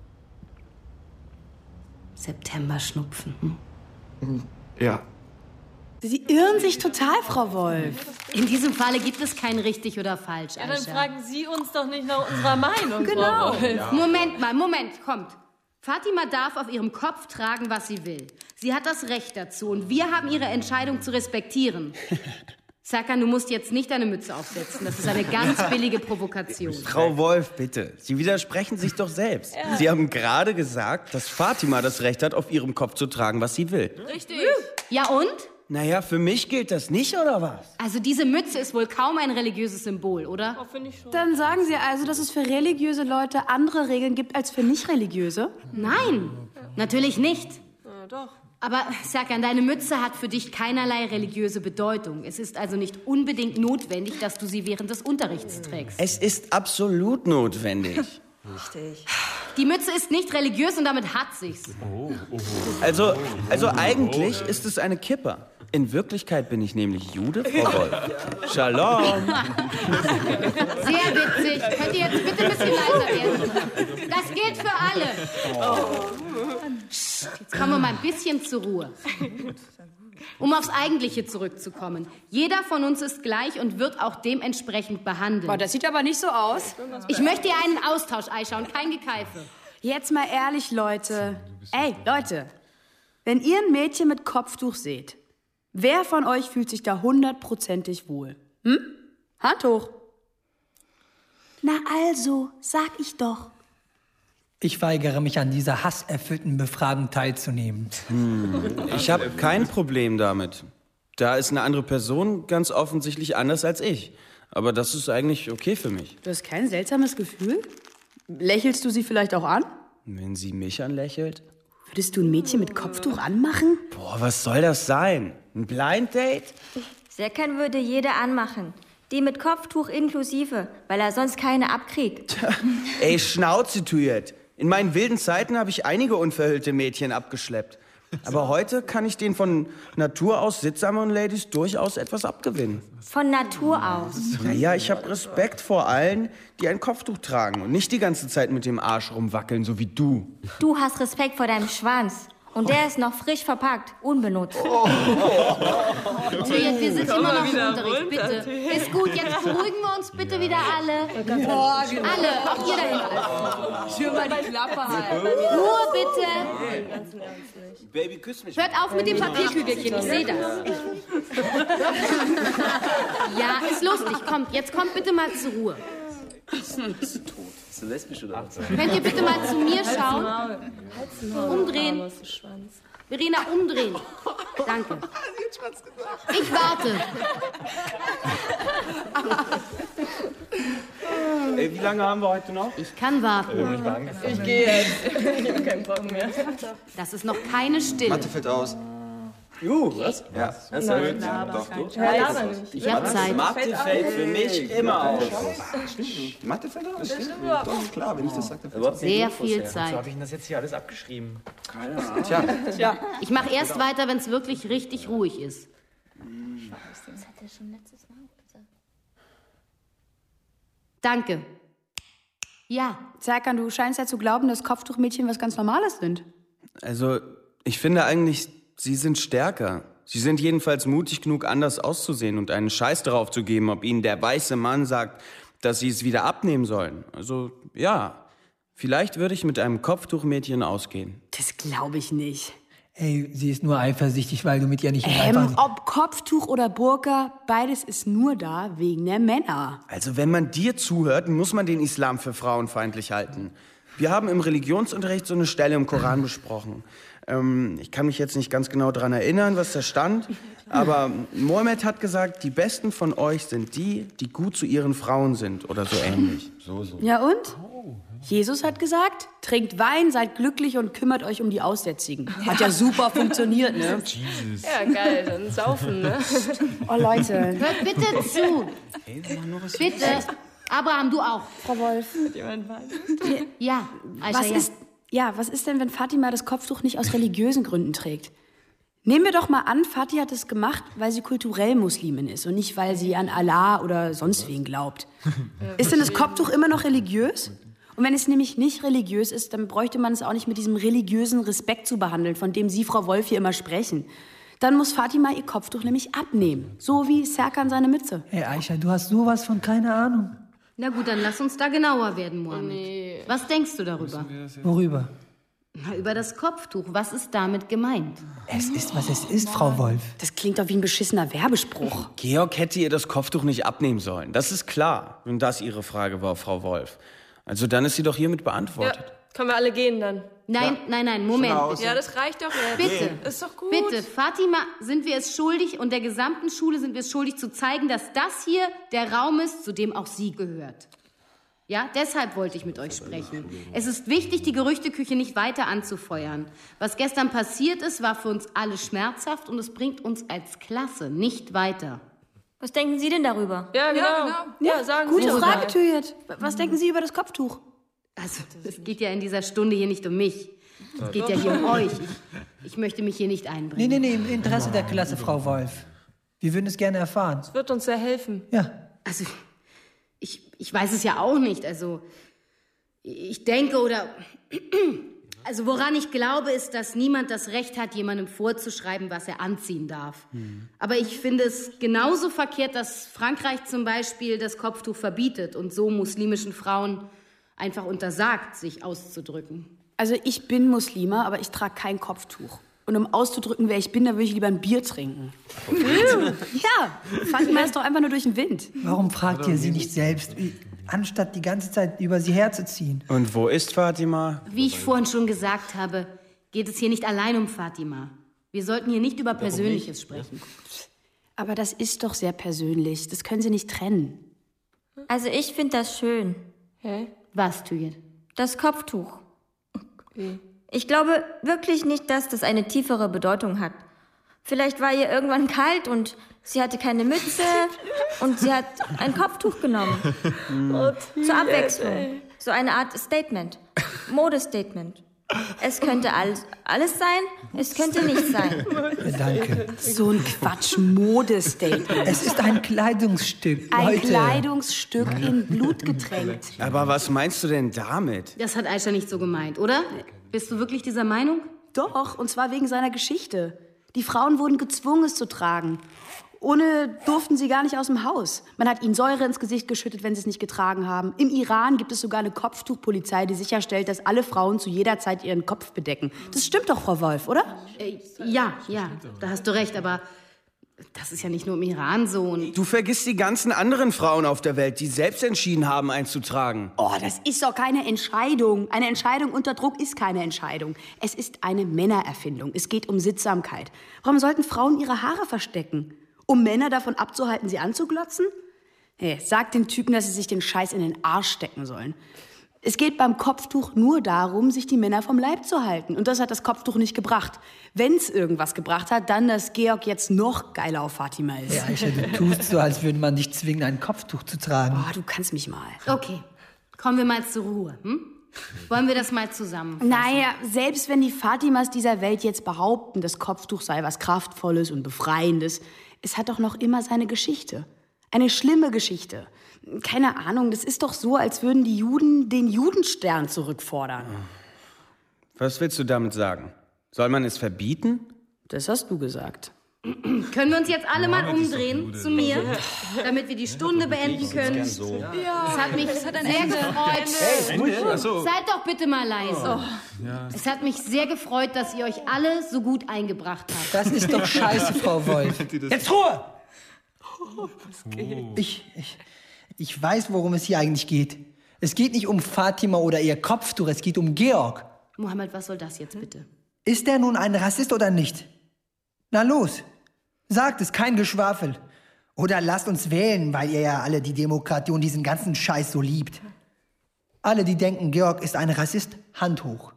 Septemberschnupfen. Ja. Sie irren sich total, Frau Wolf. In diesem Falle gibt es kein richtig oder falsch, Ja, dann Aisha. fragen Sie uns doch nicht nach unserer Meinung, Genau. Frau Wolf. Ja. Moment, kommt. Fatima darf auf ihrem Kopf tragen, was sie will. Sie hat das Recht dazu und wir haben ihre Entscheidung zu respektieren. Serkan, du musst jetzt nicht deine Mütze aufsetzen. Das ist eine ganz billige Provokation. Frau Wolf, bitte. Sie widersprechen sich doch selbst. Ja. Sie haben gerade gesagt, dass Fatima das Recht hat, auf ihrem Kopf zu tragen, was sie will. Richtig. Ja und? Naja, für mich gilt das nicht, oder was? Also diese Mütze ist wohl kaum ein religiöses Symbol, oder? Oh, finde ich schon. Dann sagen Sie also, dass es für religiöse Leute andere Regeln gibt als für nicht-religiöse? Nein, natürlich nicht. Ja, doch. Aber Serkan, deine Mütze hat für dich keinerlei religiöse Bedeutung. Es ist also nicht unbedingt notwendig, dass du sie während des Unterrichts trägst. Es ist absolut notwendig. Richtig. Die Mütze ist nicht religiös und damit hat sich's. Also eigentlich ist es eine Kippa. In Wirklichkeit bin ich nämlich Jude, Frau Wolf. Shalom. Sehr witzig. Könnt ihr jetzt bitte ein bisschen leiser werden? Das gilt für alle. Jetzt kommen wir mal ein bisschen zur Ruhe. Um aufs Eigentliche zurückzukommen. Jeder von uns ist gleich und wird auch dementsprechend behandelt. Boah, das sieht aber nicht so aus. Ich möchte hier einen Austausch, Aisha, und kein Gekeife. Jetzt mal ehrlich, Leute. Ey, Leute, wenn ihr ein Mädchen mit Kopftuch seht, wer von euch fühlt sich da 100%ig wohl? Hand hoch. Na also, sag ich doch. Ich weigere mich, an dieser hasserfüllten Befragung teilzunehmen. Ich habe kein Problem damit. Da ist eine andere Person ganz offensichtlich anders als ich. Aber das ist eigentlich okay für mich. Du hast kein seltsames Gefühl? Lächelst du sie vielleicht auch an? Wenn sie mich anlächelt? Würdest du ein Mädchen mit Kopftuch anmachen? Boah, was soll das sein? Ein Blind Date? Serkan würde jede anmachen. Die mit Kopftuch inklusive, weil er sonst keine abkriegt. Ey, Schnauze, Tuyet. In meinen wilden Zeiten habe ich einige unverhüllte Mädchen abgeschleppt. Aber heute kann ich den von Natur aus sittsameren Ladies durchaus etwas abgewinnen. Von Natur aus? Naja, ich habe Respekt vor allen, die ein Kopftuch tragen und nicht die ganze Zeit mit dem Arsch rumwackeln, so wie du. Du hast Respekt vor deinem Schwanz. Und der ist noch frisch verpackt, unbenutzt. Tuyet, wir sind immer noch im Unterricht, bitte. Ist gut, jetzt beruhigen wir uns bitte wieder alle. Alle, auch ihr da hinten. Schön mal die Klappe halten. Ruhe bitte. Baby, küss mich. Hört auf mit dem Papierkügelchen, ich sehe das. Ja, ist lustig. Kommt, jetzt kommt bitte mal zur Ruhe. Bist du tot? Bist du lesbisch oder was? Könnt ihr bitte mal zu mir schauen? Umdrehen. Verena, umdrehen. Danke. Ich warte. Ey, wie lange haben wir heute noch? Ich kann warten. Ich gehe jetzt. Ich habe keinen Bock mehr. Das ist noch keine Stille. Mathe fällt aus. Was? Ja. Nein, Doch, du? Ich habe Zeit. Mathe fällt für mich immer aus. Mathe fällt aus? Doch, klar, wenn ich das sage, dann Sehr viel Zeit. Habe ich denn das jetzt hier alles abgeschrieben? Keine Ahnung. Tja. Ich mache erst weiter, wenn es wirklich richtig ruhig ist. Das hat er schon letztes Mal gesagt. Danke. Ja. Serkan, du scheinst ja zu glauben, dass Kopftuchmädchen was ganz Normales sind. Also, ich finde eigentlich, sie sind stärker. Sie sind jedenfalls mutig genug, anders auszusehen und einen Scheiß darauf zu geben, ob ihnen der weiße Mann sagt, dass sie es wieder abnehmen sollen. Also, ja. Vielleicht würde ich mit einem Kopftuchmädchen ausgehen. Das glaube ich nicht. Ey, sie ist nur eifersüchtig, weil du mit ihr nicht einfach... Ob Kopftuch oder Burka, beides ist nur da wegen der Männer. Also, wenn man dir zuhört, muss man den Islam für frauenfeindlich halten. Wir haben im Religionsunterricht so eine Stelle im Koran besprochen. Ich kann mich jetzt nicht ganz genau daran erinnern, was da stand, aber Mohammed hat gesagt, die Besten von euch sind die, die gut zu ihren Frauen sind oder so ähnlich. So. Ja und? Jesus hat gesagt, trinkt Wein, seid glücklich und kümmert euch um die Aussätzigen. Hat ja super funktioniert, ne? Jesus. Ja, geil, dann saufen, ne? Oh, Leute. Hört bitte zu. Bitte. Abraham, du auch. Frau Wolf. Ja, Aisha, was ist denn, wenn Fatima das Kopftuch nicht aus religiösen Gründen trägt? Nehmen wir doch mal an, Fatih hat es gemacht, weil sie kulturell Muslimin ist und nicht, weil sie an Allah oder sonst wen glaubt. Ist denn das Kopftuch immer noch religiös? Und wenn es nämlich nicht religiös ist, dann bräuchte man es auch nicht mit diesem religiösen Respekt zu behandeln, von dem Sie, Frau Wolf, hier immer sprechen. Dann muss Fatima ihr Kopftuch nämlich abnehmen. So wie Serkan seine Mütze. Hey Aisha, du hast sowas von keine Ahnung. Na gut, dann lass uns da genauer werden, Mohammed. Nee. Was denkst du darüber? Worüber? Na, über das Kopftuch. Was ist damit gemeint? Es ist, was es ist, Frau Wolf. Das klingt doch wie ein beschissener Werbespruch. Georg hätte ihr das Kopftuch nicht abnehmen sollen. Das ist klar, wenn das Ihre Frage war, Frau Wolf. Also dann ist sie doch hiermit beantwortet. Ja, können wir alle gehen dann? Nein, Moment. Ja, das reicht doch jetzt. Bitte. Ist doch gut. Bitte, Fatima, sind wir es schuldig und der gesamten Schule sind wir es schuldig zu zeigen, dass das hier der Raum ist, zu dem auch sie gehört. Ja, deshalb wollte ich mit euch sprechen. Es ist wichtig, die Gerüchteküche nicht weiter anzufeuern. Was gestern passiert ist, war für uns alle schmerzhaft und es bringt uns als Klasse nicht weiter. Was denken Sie denn darüber? Ja, genau. Ja, sagen Sie. Gute Frage, Tüjet. Was denken Sie über das Kopftuch? Also, es geht ja in dieser Stunde hier nicht um mich. Es geht ja hier um euch. Ich möchte mich hier nicht einbringen. Nee, im Interesse der Klasse, Frau Wolf. Wir würden es gerne erfahren. Es wird uns sehr helfen. Ja. Also, ich weiß es ja auch nicht. Also, ich denke Also, woran ich glaube, ist, dass niemand das Recht hat, jemandem vorzuschreiben, was er anziehen darf. Aber ich finde es genauso verkehrt, dass Frankreich zum Beispiel das Kopftuch verbietet und so muslimischen Frauen einfach untersagt, sich auszudrücken. Also ich bin Muslima, aber ich trage kein Kopftuch. Und um auszudrücken, wer ich bin, da würde ich lieber ein Bier trinken. Ja, Fatima ist doch einfach nur durch den Wind. Warum fragt ihr sie nicht selbst, anstatt die ganze Zeit über sie herzuziehen? Und wo ist Fatima? Wie ich vorhin schon gesagt habe, geht es hier nicht allein um Fatima. Wir sollten hier nicht über Persönliches sprechen. Aber das ist doch sehr persönlich. Das können Sie nicht trennen. Also ich finde das schön. Hä? Was, Tüjet? Das Kopftuch. Ich glaube wirklich nicht, dass das eine tiefere Bedeutung hat. Vielleicht war ihr irgendwann kalt und sie hatte keine Mütze und sie hat ein Kopftuch genommen. Zur Abwechslung. So eine Art Statement. Modestatement. Es könnte alles sein, es könnte nicht sein. Danke. So ein Quatsch-Modestatement. Es ist ein Kleidungsstück, Ein Leute. Kleidungsstück in Blut getränkt. Aber was meinst du denn damit? Das hat Aisha nicht so gemeint, oder? Bist du wirklich dieser Meinung? Doch, und zwar wegen seiner Geschichte. Die Frauen wurden gezwungen, es zu tragen. Ohne durften sie gar nicht aus dem Haus. Man hat ihnen Säure ins Gesicht geschüttet, wenn sie es nicht getragen haben. Im Iran gibt es sogar eine Kopftuchpolizei, die sicherstellt, dass alle Frauen zu jeder Zeit ihren Kopf bedecken. Das stimmt doch, Frau Wolf, oder? Ja, da hast du recht, aber das ist ja nicht nur im Iran so. Und Du vergisst die ganzen anderen Frauen auf der Welt, die selbst entschieden haben, eins zu tragen. Oh, das ist doch keine Entscheidung. Eine Entscheidung unter Druck ist keine Entscheidung. Es ist eine Männererfindung. Es geht um Sittsamkeit. Warum sollten Frauen ihre Haare verstecken? Um Männer davon abzuhalten, sie anzuglotzen? Hey, sag den Typen, dass sie sich den Scheiß in den Arsch stecken sollen. Es geht beim Kopftuch nur darum, sich die Männer vom Leib zu halten. Und das hat das Kopftuch nicht gebracht. Wenn es irgendwas gebracht hat, dann, dass Georg jetzt noch geiler auf Fatima ist. Ja, Aisha, du tust so, als würde man dich zwingen, ein Kopftuch zu tragen. Oh, du kannst mich mal. okay, kommen wir mal zur Ruhe. Wollen wir das mal zusammenfassen? Naja, selbst wenn die Fatimas dieser Welt jetzt behaupten, das Kopftuch sei was Kraftvolles und Befreiendes, es hat doch noch immer seine Geschichte. Eine schlimme Geschichte. Keine Ahnung, das ist doch so, als würden die Juden den Judenstern zurückfordern. Was willst du damit sagen? Soll man es verbieten? Das hast du gesagt. Können wir uns jetzt alle mal umdrehen zu mir, damit wir die Stunde beenden können? Es hat mich sehr gefreut. Seid doch bitte mal leise. Es hat mich sehr gefreut, dass ihr euch alle so gut eingebracht habt. Das ist doch scheiße, Frau Wolf. Jetzt Ruhe! Ich weiß, worum es hier eigentlich geht. Es geht nicht um Fatima oder ihr Kopftuch, es geht um Georg. Mohammed, was soll das jetzt bitte? Ist er nun ein Rassist oder nicht? Na los, sagt es, kein Geschwafel. Oder lasst uns wählen, weil ihr ja alle die Demokratie und diesen ganzen Scheiß so liebt. Alle, die denken, Georg ist ein Rassist, Hand hoch.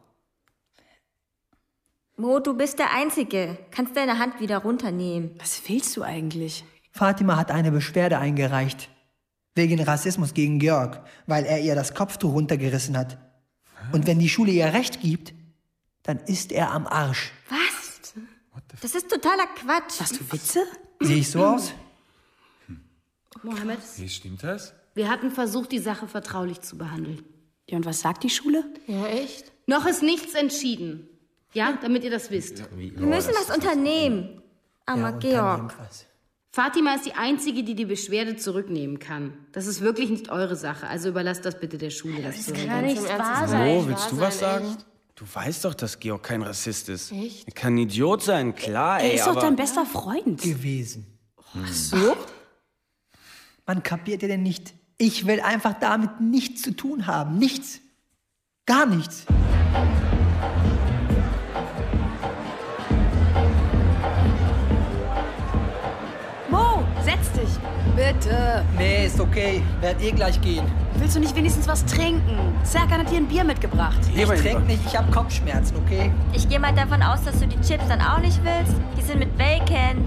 Mo, du bist der Einzige. Kannst deine Hand wieder runternehmen. Was willst du eigentlich? Fatima hat eine Beschwerde eingereicht. Wegen Rassismus gegen Georg, weil er ihr das Kopftuch runtergerissen hat. Und wenn die Schule ihr Recht gibt, dann ist er am Arsch. Was? Das ist totaler Quatsch. Hast du Witze? Sehe ich so aus? Mohammed, Wie stimmt das? wir hatten versucht, die Sache vertraulich zu behandeln. Ja, und was sagt die Schule? Ja, echt? Noch ist nichts entschieden. Ja, damit ihr das wisst. Wir müssen was unternehmen. Armer Georg. Fatima ist die Einzige, die die Beschwerde zurücknehmen kann. Das ist wirklich nicht eure Sache. Also überlasst das bitte der Schule. Das Kann nicht wahr sein. Mo, willst du was sagen? Du weißt doch, dass Georg kein Rassist ist. Echt? Er kann ein Idiot sein, klar, ey, Er ist doch dein bester Freund. Gewesen. Ach so? Man kapiert ihr denn nicht? Ich will einfach damit nichts zu tun haben. Nichts. Gar nichts. Mo, setz dich. Bitte. Nee, ist okay. Werd gleich gehen. Willst du nicht wenigstens was trinken? Serkan hat dir ein Bier mitgebracht. Ich trink nicht, ich hab Kopfschmerzen, okay? Ich gehe mal davon aus, dass du die Chips dann auch nicht willst. Die sind mit Bacon.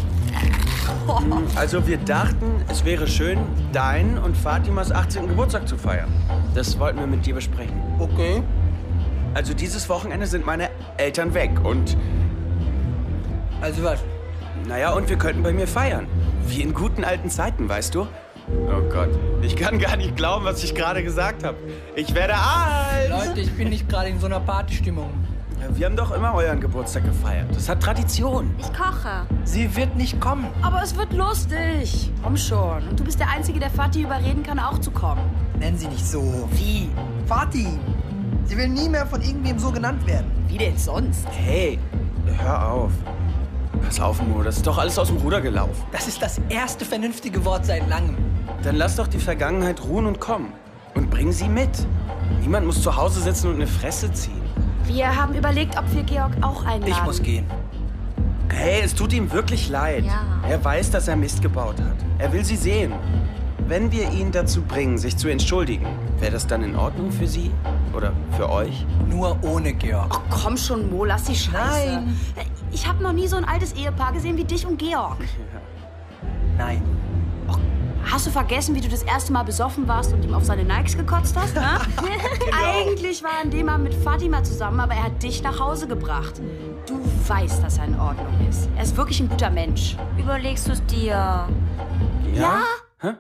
Also wir dachten, es wäre schön, deinen und Fatimas 18. Geburtstag zu feiern. Das wollten wir mit dir besprechen. Okay. Also dieses Wochenende sind meine Eltern weg und... Also was? Naja, und wir könnten bei mir feiern. Wie in guten alten Zeiten, weißt du? Oh Gott, ich kann gar nicht glauben, was ich gerade gesagt habe. Ich werde alt! Leute, ich bin nicht gerade in so einer Partystimmung. Ja, wir haben doch immer euren Geburtstag gefeiert. Das hat Tradition. Ich koche. Sie wird nicht kommen. Aber es wird lustig. Komm schon. Und du bist der Einzige, der Fatih überreden kann, auch zu kommen. Nennen Sie nicht so. Wie? Fatih. Sie will nie mehr von irgendwem so genannt werden. Wie denn sonst? Hey, hör auf. Pass auf, Mo, das ist doch alles aus dem Ruder gelaufen. Das ist das erste vernünftige Wort seit langem. Dann lass doch die Vergangenheit ruhen und komm. Und bring sie mit. Niemand muss zu Hause sitzen und eine Fresse ziehen. Wir haben überlegt, ob wir Georg auch einladen. Ich muss gehen. Hey, es tut ihm wirklich leid. Ja. Er weiß, dass er Mist gebaut hat. Er will sie sehen. Wenn wir ihn dazu bringen, sich zu entschuldigen, wäre das dann in Ordnung für Sie? Oder für euch? Nur ohne Georg. Ach komm schon, Mo, lass die Scheiße. Nein. Ich habe noch nie so ein altes Ehepaar gesehen wie dich und Georg. Nein. Hast du vergessen, wie du das erste Mal besoffen warst und ihm auf seine Nikes gekotzt hast? Ne? Eigentlich war er an dem Abend mit Fatima zusammen, aber er hat dich nach Hause gebracht. Du weißt, dass er in Ordnung ist. Er ist wirklich ein guter Mensch. Überlegst du es dir? Ja? Hä?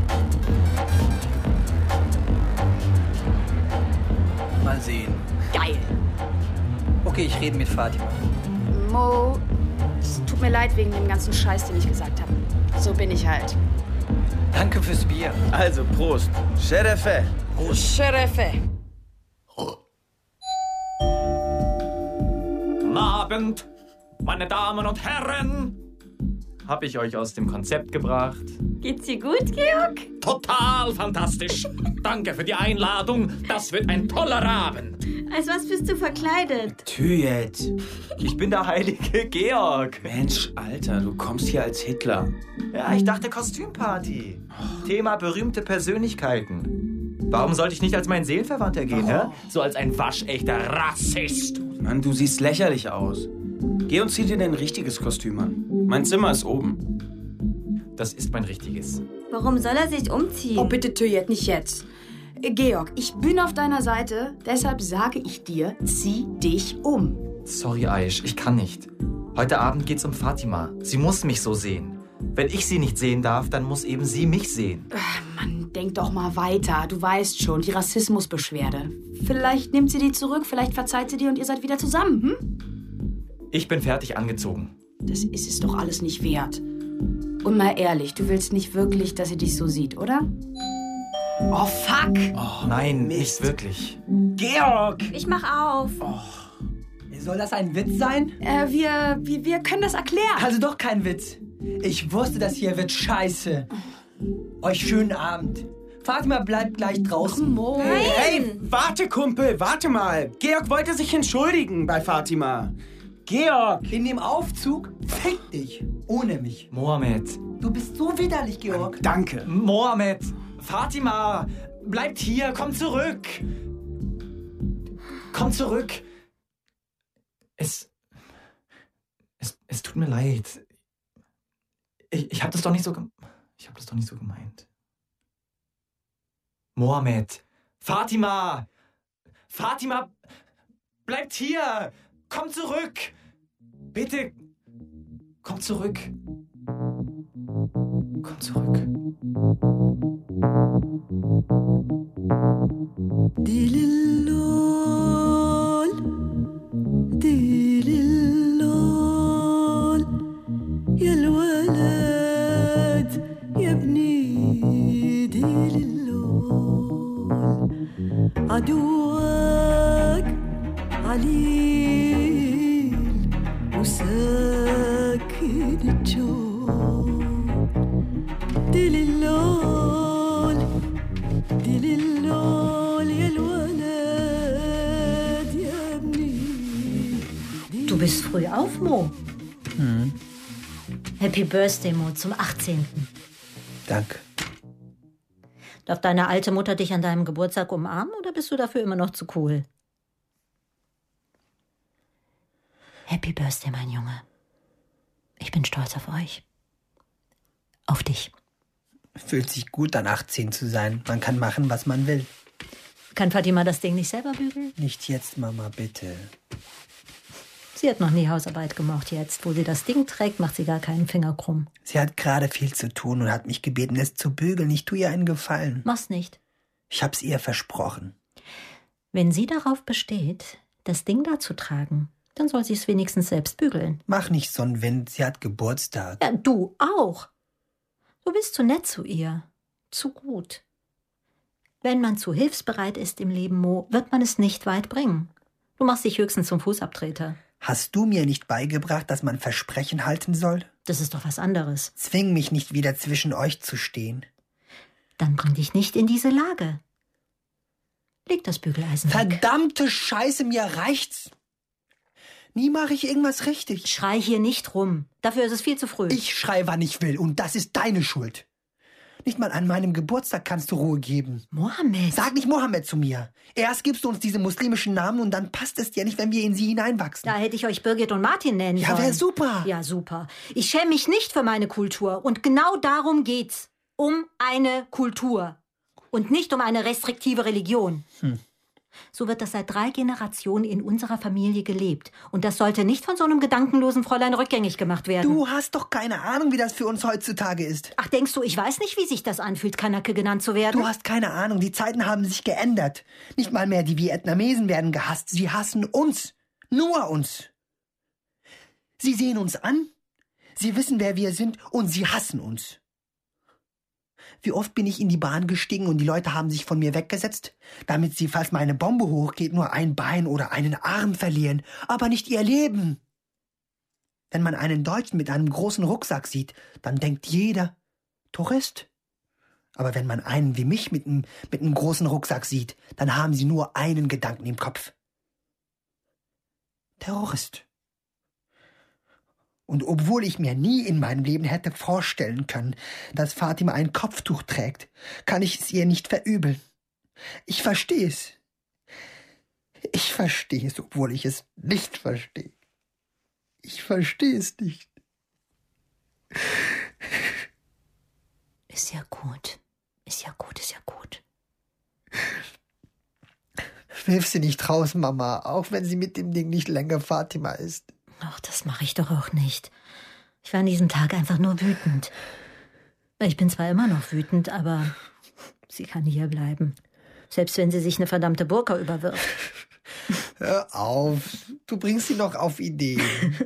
Mal sehen. Geil. Okay, ich rede mit Fatima. Mo, es tut mir leid wegen dem ganzen Scheiß, den ich gesagt habe. So bin ich halt. Danke fürs Bier. Also, Prost. Sherefe. Sherefe. Guten Abend, meine Damen und Herren. Hab ich euch aus dem Konzept gebracht? Geht's dir gut, Georg? Total fantastisch. Danke für die Einladung. Das wird ein toller Abend. Als was bist du verkleidet? Tüjet. Ich bin der heilige Georg. Mensch, Alter, du kommst hier als Hitler. Ja, ich dachte Kostümparty. Thema berühmte Persönlichkeiten. Warum sollte ich nicht als mein Seelenverwandter gehen, hä? So als ein waschechter Rassist. Mann, du siehst lächerlich aus. Geh und zieh dir dein richtiges Kostüm an. Mein Zimmer ist oben. Das ist mein richtiges. Warum soll er sich umziehen? Oh, bitte, Tüjet, nicht jetzt. Georg, ich bin auf deiner Seite, deshalb sage ich dir, zieh dich um. Sorry, Aish, ich kann nicht. Heute Abend geht's um Fatima. Sie muss mich so sehen. Wenn ich sie nicht sehen darf, dann muss eben sie mich sehen. Mann, denk doch mal weiter. Du weißt schon, die Rassismusbeschwerde. Vielleicht nimmt sie die zurück, vielleicht verzeiht sie dir und ihr seid wieder zusammen, hm? Ich bin fertig angezogen. Das ist es doch alles nicht wert. Und mal ehrlich, du willst nicht wirklich, dass sie dich so sieht, oder? Oh, fuck! Oh, nein, nicht wirklich. Georg! Ich mach auf. Soll das ein Witz sein? Wir können das erklären. Also doch kein Witz. Ich wusste, das hier wird scheiße. Euch schönen Abend. Fatima bleibt gleich draußen. Mo. Hey, warte, Kumpel, warte mal. Georg wollte sich entschuldigen bei Fatima. Georg! In dem Aufzug, fick dich. Ohne mich. Mohammed. Du bist so widerlich, Georg. Danke. Mohammed. Fatima. Bleibt hier. Komm zurück. Komm zurück. Es tut mir leid. Ich hab das doch nicht so gemeint. Mohammed. Fatima. Fatima. Bleibt hier. Komm zurück. Bitte. Komm zurück. Komm zurück. Dilillol, dilillol, yal walad, yabni dilillol, aduwak, عليل وساكن الجو دي للول يا الولد يا ابني. Du bist früh auf, Mo. Happy Birthday, Mo, zum 18. Danke. Darf deine alte Mutter dich an deinem Geburtstag umarmen oder bist du dafür immer noch zu cool? Happy Birthday, mein Junge. Ich bin stolz auf euch. Auf dich. Fühlt sich gut an, 18 zu sein. Man kann machen, was man will. Kann Fatima das Ding nicht selber bügeln? Nicht jetzt, Mama, bitte. Sie hat noch nie Hausarbeit gemacht. Jetzt, wo sie das Ding trägt, macht sie gar keinen Finger krumm. Sie hat gerade viel zu tun und hat mich gebeten, es zu bügeln. Ich tue ihr einen Gefallen. Mach's nicht. Ich hab's ihr versprochen. Wenn sie darauf besteht, das Ding da zu tragen, dann soll sie es wenigstens selbst bügeln. Mach nicht so einen Wind, sie hat Geburtstag. Ja, du auch. Du bist zu nett zu ihr. Zu gut. Wenn man zu hilfsbereit ist im Leben, Mo, wird man es nicht weit bringen. Du machst dich höchstens zum Fußabtreter. Hast du mir nicht beigebracht, dass man Versprechen halten soll? Das ist doch was anderes. Zwing mich nicht wieder zwischen euch zu stehen. Dann bring dich nicht in diese Lage. Leg das Bügeleisen weg. Verdammte Scheiße, mir reicht's. Nie mache ich irgendwas richtig. Schrei hier nicht rum. Dafür ist es viel zu früh. Ich schrei, wann ich will, und das ist deine Schuld. Nicht mal an meinem Geburtstag kannst du Ruhe geben. Mohammed. Sag nicht Mohammed zu mir. Erst gibst du uns diese muslimischen Namen und dann passt es dir nicht, wenn wir in sie hineinwachsen. Da hätte ich euch Birgit und Martin nennen sollen. Ja, wäre super. Ja, super. Ich schäme mich nicht für meine Kultur. Und genau darum geht's. Um eine Kultur. Und nicht um eine restriktive Religion. So wird das seit 3 Generationen in unserer Familie gelebt. Und das sollte nicht von so einem gedankenlosen Fräulein rückgängig gemacht werden. Du hast doch keine Ahnung, wie das für uns heutzutage ist. Ach, denkst du, ich weiß nicht, wie sich das anfühlt, Kanake genannt zu werden? Du hast keine Ahnung, die Zeiten haben sich geändert. Nicht mal mehr die Vietnamesen werden gehasst. Sie hassen uns. Nur uns. Sie sehen uns an, sie wissen, wer wir sind, und sie hassen uns. Wie oft bin ich in die Bahn gestiegen und die Leute haben sich von mir weggesetzt, damit sie, falls meine Bombe hochgeht, nur ein Bein oder einen Arm verlieren, aber nicht ihr Leben. Wenn man einen Deutschen mit einem großen Rucksack sieht, dann denkt jeder, Tourist. Aber wenn man einen wie mich mit einem großen Rucksack sieht, dann haben sie nur einen Gedanken im Kopf. Terrorist. Und obwohl ich mir nie in meinem Leben hätte vorstellen können, dass Fatima ein Kopftuch trägt, kann ich es ihr nicht verübeln. Ich verstehe es. Ich verstehe es, obwohl ich es nicht verstehe. Ich verstehe es nicht. Ist ja gut. Ist ja gut, ist ja gut. Wirf sie nicht raus, Mama, auch wenn sie mit dem Ding nicht länger Fatima ist. Ach, das mache ich doch auch nicht. Ich war an diesem Tag einfach nur wütend. Ich bin zwar immer noch wütend, aber sie kann hier bleiben. Selbst wenn sie sich eine verdammte Burka überwirft. Hör auf, du bringst sie noch auf Ideen.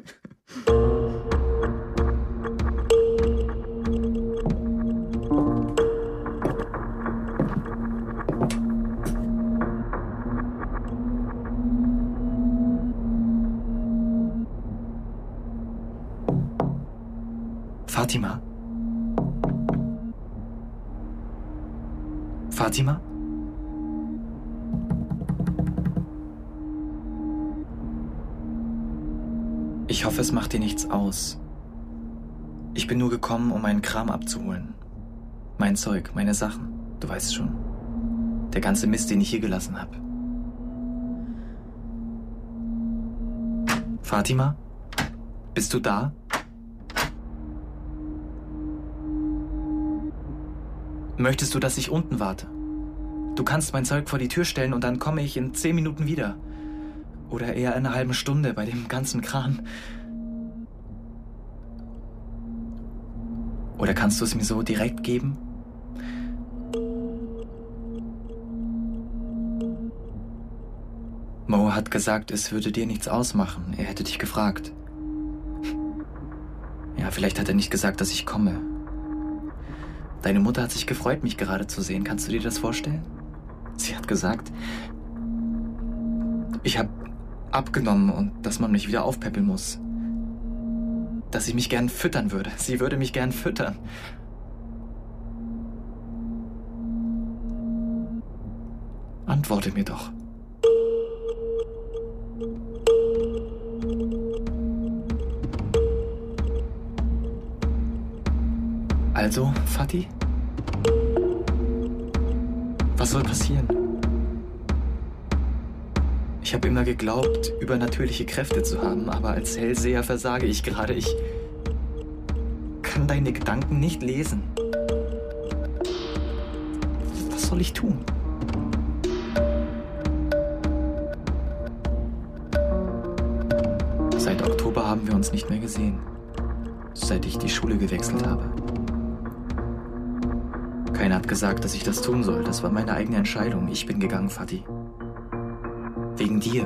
Fatima? Fatima? Ich hoffe, es macht dir nichts aus. Ich bin nur gekommen, um meinen Kram abzuholen. Mein Zeug, meine Sachen, du weißt schon. Der ganze Mist, den ich hier gelassen habe. Fatima? Bist du da? Möchtest du, dass ich unten warte? Du kannst mein Zeug vor die Tür stellen und dann komme ich in 10 Minuten wieder. Oder eher in einer halben Stunde bei dem ganzen Kran. Oder kannst du es mir so direkt geben? Mo hat gesagt, es würde dir nichts ausmachen. Er hätte dich gefragt. Ja, vielleicht hat er nicht gesagt, dass ich komme. Deine Mutter hat sich gefreut, mich gerade zu sehen. Kannst du dir das vorstellen? Sie hat gesagt, ich habe abgenommen und dass man mich wieder aufpäppeln muss. Dass ich mich gern füttern würde. Sie würde mich gern füttern. Antworte mir doch. Also, Fatih? Was soll passieren? Ich habe immer geglaubt, übernatürliche Kräfte zu haben, aber als Hellseher versage ich gerade. Ich kann deine Gedanken nicht lesen. Was soll ich tun? Seit Oktober haben wir uns nicht mehr gesehen. Seit ich die Schule gewechselt habe. Keiner hat gesagt, dass ich das tun soll. Das war meine eigene Entscheidung. Ich bin gegangen, Fatih. Wegen dir.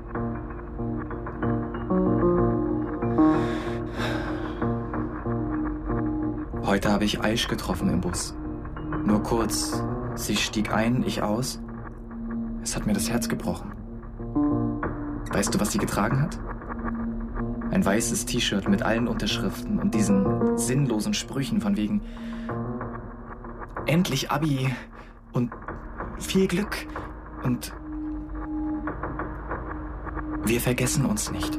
Heute habe ich Aish getroffen im Bus. Nur kurz. Sie stieg ein, ich aus. Es hat mir das Herz gebrochen. Weißt du, was sie getragen hat? Ein weißes T-Shirt mit allen Unterschriften und diesen sinnlosen Sprüchen von wegen endlich Abi und viel Glück und wir vergessen uns nicht.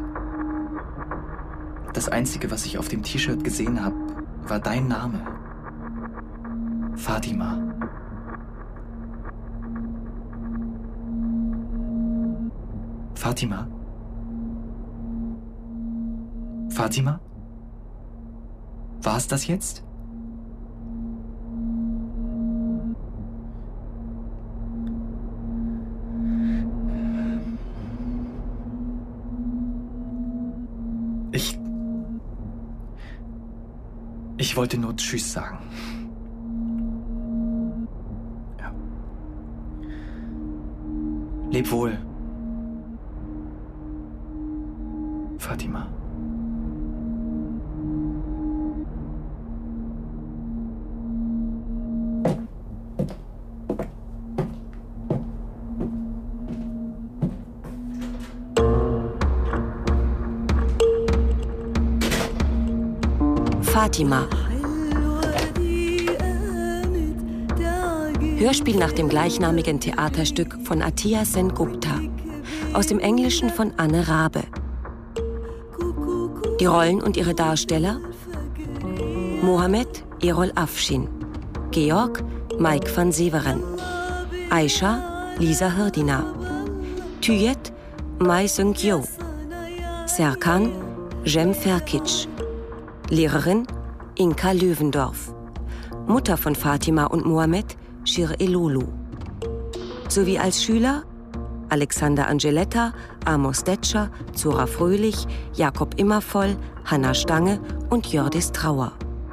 Das Einzige, was ich auf dem T-Shirt gesehen habe, war dein Name. Fatima. Fatima? Fatima? War es das jetzt? Ich wollte nur Tschüss sagen. Ja. Leb wohl, Fatima. Fatima. Hörspiel nach dem gleichnamigen Theaterstück von Atiya Sen-Gupta. Aus dem Englischen von Anne Rabe. Die Rollen und ihre Darsteller: Mohammed Erol Afşin, Georg Mike van Severen, Aisha Lisa Hirdina, Tüyet Mai Seung-kyo, Serkan Cem Ferkic, Lehrerin Inka Löwendorf, Mutter von Fatima und Mohammed Shir Elolu, sowie als Schüler Alexander Angeletta, Amos Detscher, Zora Fröhlich, Jakob Immervoll, Hanna Stange und Jördis Trauer.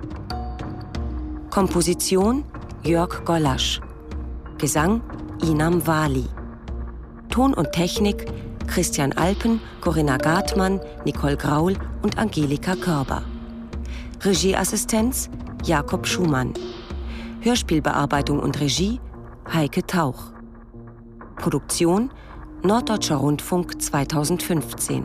Komposition Jörg Gollasch, Gesang Inam Wali, Ton und Technik Christian Alpen, Corinna Gartmann, Nicole Graul und Angelika Körber. Regieassistenz Jakob Schumann. Hörspielbearbeitung und Regie Heike Tauch. Produktion Norddeutscher Rundfunk 2015.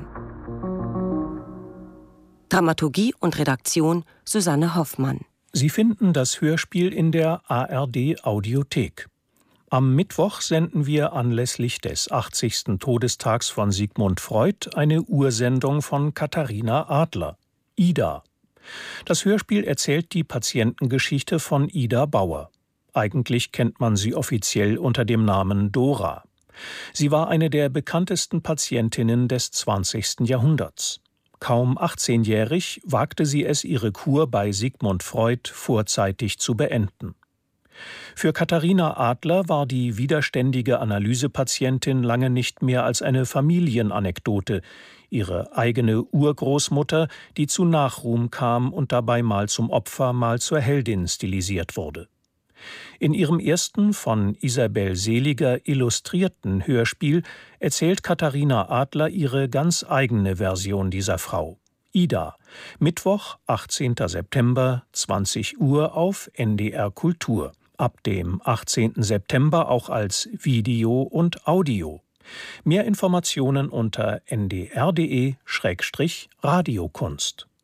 Dramaturgie und Redaktion Susanne Hoffmann. Sie finden das Hörspiel in der ARD Audiothek. Am Mittwoch senden wir anlässlich des 80. Todestags von Sigmund Freud eine Ursendung von Katharina Adler, Ida. Das Hörspiel erzählt die Patientengeschichte von Ida Bauer. Eigentlich kennt man sie offiziell unter dem Namen Dora. Sie war eine der bekanntesten Patientinnen des 20. Jahrhunderts. Kaum 18-jährig wagte sie es, ihre Kur bei Sigmund Freud vorzeitig zu beenden. Für Katharina Adler war die widerständige Analysepatientin lange nicht mehr als eine Familienanekdote, ihre eigene Urgroßmutter, die zu Nachruhm kam und dabei mal zum Opfer, mal zur Heldin stilisiert wurde. In ihrem ersten von Isabel Seliger illustrierten Hörspiel erzählt Katharina Adler ihre ganz eigene Version dieser Frau. Ida, Mittwoch, 18. September, 20 Uhr auf NDR Kultur. Ab dem 18. September auch als Video und Audio. Mehr Informationen unter ndr.de/radiokunst.